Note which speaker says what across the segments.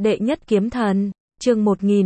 Speaker 1: Đệ nhất kiếm thần, chương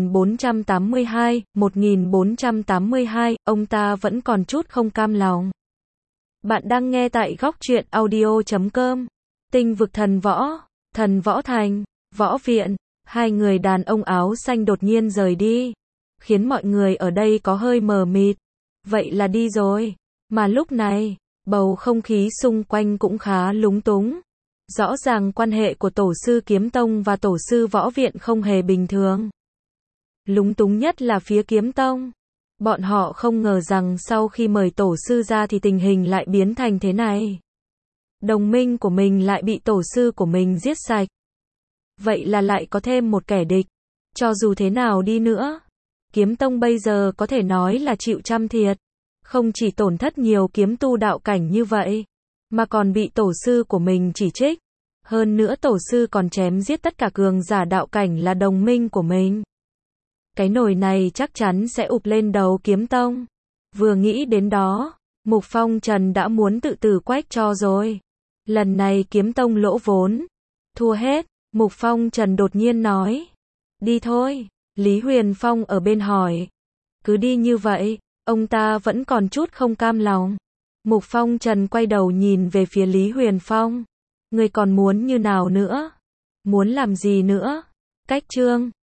Speaker 1: 1482, ông ta vẫn còn chút không cam lòng. Bạn đang nghe tại góc truyện audio.com. Tinh vực thần võ thành, võ viện, hai người đàn ông áo xanh đột nhiên rời đi, khiến mọi người ở đây có hơi mờ mịt. Vậy là đi rồi, mà lúc này, bầu không khí xung quanh cũng khá lúng túng. Rõ ràng quan hệ của tổ sư kiếm tông và tổ sư võ viện không hề bình thường. Lúng túng nhất là phía kiếm tông. Bọn họ không ngờ rằng sau khi mời tổ sư ra thì tình hình lại biến thành thế này. Đồng minh của mình lại bị tổ sư của mình giết sạch. Vậy là lại có thêm một kẻ địch. Cho dù thế nào đi nữa, kiếm tông bây giờ có thể nói là chịu trăm thiệt. Không chỉ tổn thất nhiều kiếm tu đạo cảnh như vậy, mà còn bị tổ sư của mình chỉ trích. Hơn nữa tổ sư còn chém giết tất cả cường giả đạo cảnh là đồng minh của mình. Cái nồi này chắc chắn sẽ ụp lên đầu kiếm tông. Vừa nghĩ đến đó, Mục Phong Trần đã muốn tự tử quách cho rồi. Lần này kiếm tông lỗ vốn, thua hết. Mục Phong Trần đột nhiên nói, đi thôi. Lý Huyền Phong ở bên hỏi, cứ đi như vậy, ông ta vẫn còn chút không cam lòng. Mục Phong Trần quay đầu nhìn về phía Lý Huyền Phong. Người còn muốn như nào nữa? Muốn làm gì nữa? Cách chương